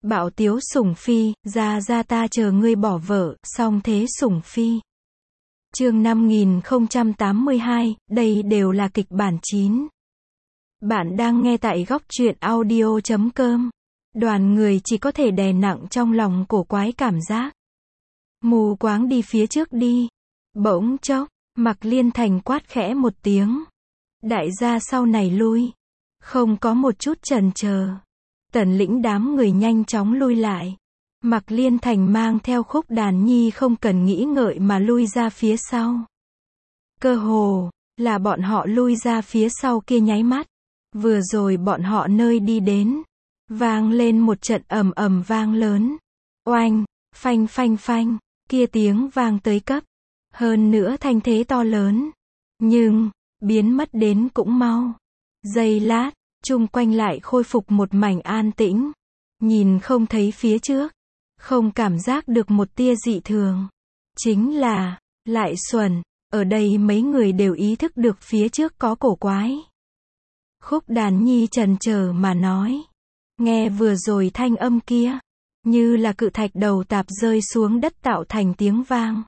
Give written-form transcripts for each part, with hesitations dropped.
Bảo Tiếu Sủng Phi, ra ta chờ ngươi bỏ vợ, song thế Sủng Phi. Chương 5082, đây đều là kịch bản 9. Bạn đang nghe tại góc truyện audio.com. Đoàn người chỉ có thể đè nặng trong lòng cổ quái cảm giác. Mù quáng đi phía trước đi. Bỗng chốc, Mạc Liên Thành quát khẽ một tiếng. Đại gia sau này lui. Không có một chút chần chờ. Tần Lĩnh đám người nhanh chóng lui lại. Mạc Liên Thành mang theo Khúc Đàn Nhi không cần nghĩ ngợi mà lui ra phía sau. Cơ hồ là bọn họ lui ra phía sau kia nháy mắt. Vừa rồi bọn họ nơi đi đến, vang lên một trận ầm ầm vang lớn. Oanh, phanh phanh phanh, kia tiếng vang tới cấp. Hơn nữa thanh thế to lớn. Nhưng, biến mất đến cũng mau. Giây lát, chung quanh lại khôi phục một mảnh an tĩnh. Nhìn không thấy phía trước. Không cảm giác được một tia dị thường. Chính là, lại xuẩn, ở đây mấy người đều ý thức được phía trước có cổ quái. Khúc Đàn Nhi chần chờ mà nói. Nghe vừa rồi thanh âm kia, như là cự thạch đầu tạp rơi xuống đất tạo thành tiếng vang.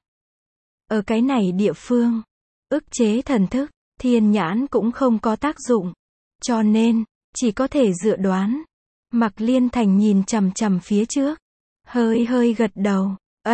Ở cái này địa phương, ức chế thần thức, thiên nhãn cũng không có tác dụng. Cho nên, chỉ có thể dự đoán. Mạc Liên Thành nhìn chằm chằm phía trước. Hơi gật đầu.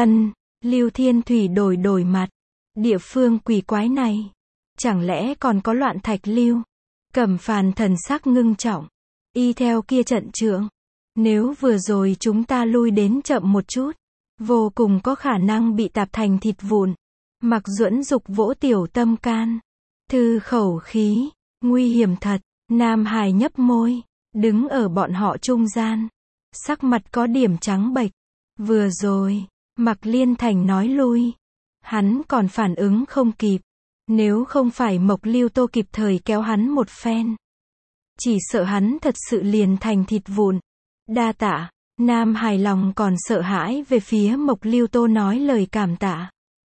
Lưu Thiên Thủy đổi mặt. Địa phương quỷ quái này. Chẳng lẽ còn có loạn thạch lưu? Cẩm Phàn thần sắc ngưng trọng. Y theo kia trận trưởng. Nếu vừa rồi chúng ta lui đến chậm một chút, vô cùng có khả năng bị tạp thành thịt vụn. Mạc Duẫn dục vỗ Tiểu Tâm can. Thư khẩu khí. Nguy hiểm thật. Nam Hải nhấp môi. Đứng ở bọn họ trung gian. Sắc mặt có điểm trắng bệch. Vừa rồi, Mạc Liên Thành nói lui. Hắn còn phản ứng không kịp. Nếu không phải Mộc Lưu Tô kịp thời kéo hắn một phen. Chỉ sợ hắn thật sự liền thành thịt vụn. Đa tạ. Nam Hải lòng còn sợ hãi về phía Mộc Lưu Tô nói lời cảm tạ.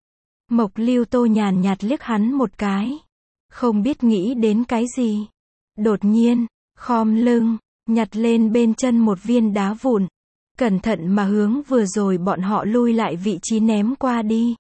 Mộc Lưu Tô nhàn nhạt liếc hắn một cái. Không biết nghĩ đến cái gì. Đột nhiên, khom lưng, nhặt lên bên chân một viên đá vụn. Cẩn thận mà hướng vừa rồi bọn họ lui lại vị trí ném qua đi.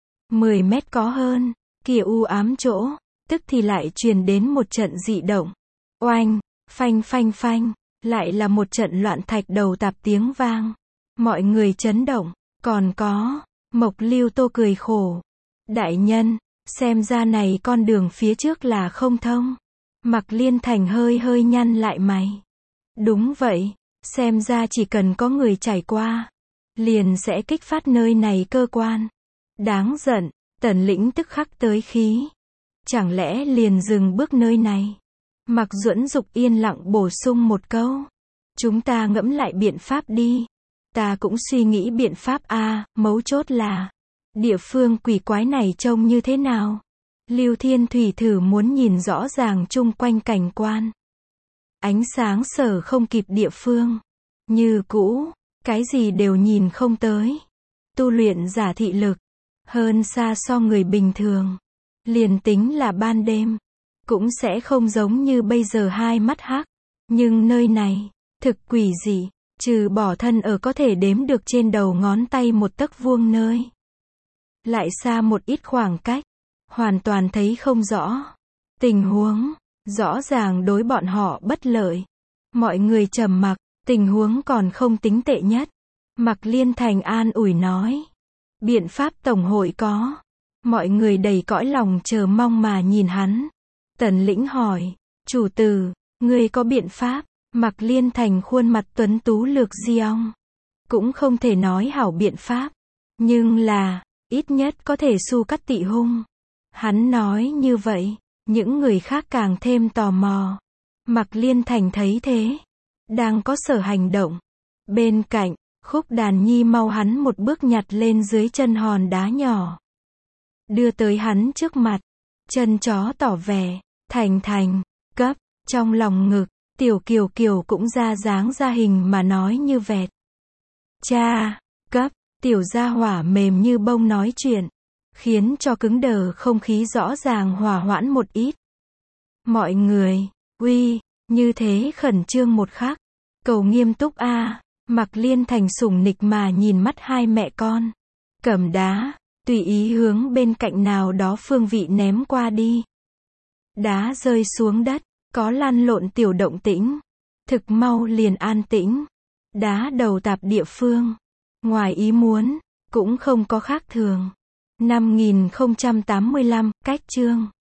10 mét có hơn, kia u ám chỗ, tức thì lại truyền đến một trận dị động. Oanh, phanh phanh phanh, lại là một trận loạn thạch đầu tạp tiếng vang. Mọi người chấn động, còn có, Mộc Lưu Tô cười khổ. Đại nhân, xem ra này con đường phía trước là không thông. Mạc Liên Thành hơi nhăn lại mày. Đúng vậy. Xem ra chỉ cần có người trải qua, liền sẽ kích phát nơi này cơ quan. Đáng giận, Tần Lĩnh tức khắc tới khí. Chẳng lẽ liền dừng bước nơi này? Mạc Duẫn dục yên lặng bổ sung một câu. Chúng ta ngẫm lại biện pháp đi. Ta cũng suy nghĩ biện pháp a, mấu chốt là địa phương quỷ quái này trông như thế nào? Lưu Thiên Thủy thử muốn nhìn rõ ràng chung quanh cảnh quan. Ánh sáng sở không kịp địa phương. Như cũ, cái gì đều nhìn không tới. Tu luyện giả thị lực, hơn xa so người bình thường. Liền tính là ban đêm, cũng sẽ không giống như bây giờ hai mắt hắc. Nhưng nơi này, thực quỷ dị, trừ bỏ thân ở có thể đếm được trên đầu ngón tay một tấc vuông nơi. Lại xa một ít khoảng cách, hoàn toàn thấy không rõ. Tình huống rõ ràng đối bọn họ bất lợi. Mọi người trầm mặc, tình huống còn không tính tệ nhất. Mạc Liên Thành an ủi nói. Biện pháp tổng hội có. Mọi người đầy cõi lòng chờ mong mà nhìn hắn. Tần Lĩnh hỏi. Chủ tử, ngươi có biện pháp? Mạc Liên Thành khuôn mặt tuấn tú lược di ong. Cũng không thể nói hảo biện pháp. Nhưng là, ít nhất có thể su cắt tị hung. Hắn nói như vậy. Những người khác càng thêm tò mò. Mạc Liên Thành thấy thế. Đang có sở hành động. Bên cạnh, Khúc Đàn Nhi mau hắn một bước nhặt lên dưới chân hòn đá nhỏ. Đưa tới hắn trước mặt. Chân chó tỏ vẻ. Thành, cấp. Trong lòng ngực, Tiểu Kiều cũng ra dáng ra hình mà nói như vẹt. Cha, cấp. Tiểu gia hỏa mềm như bông nói chuyện. Khiến cho cứng đờ không khí rõ ràng hòa hoãn một ít. Mọi người, uy, như thế khẩn trương một khắc. Cầu nghiêm túc a. Mạc Liên Thành sủng nịch mà nhìn mắt hai mẹ con. Cầm đá, tùy ý hướng bên cạnh nào đó phương vị ném qua đi. Đá rơi xuống đất, có lăn lộn tiểu động tĩnh. Thực mau liền an tĩnh. Đá đầu tạp địa phương. Ngoài ý muốn, cũng không có khác thường. 5085, cách chương.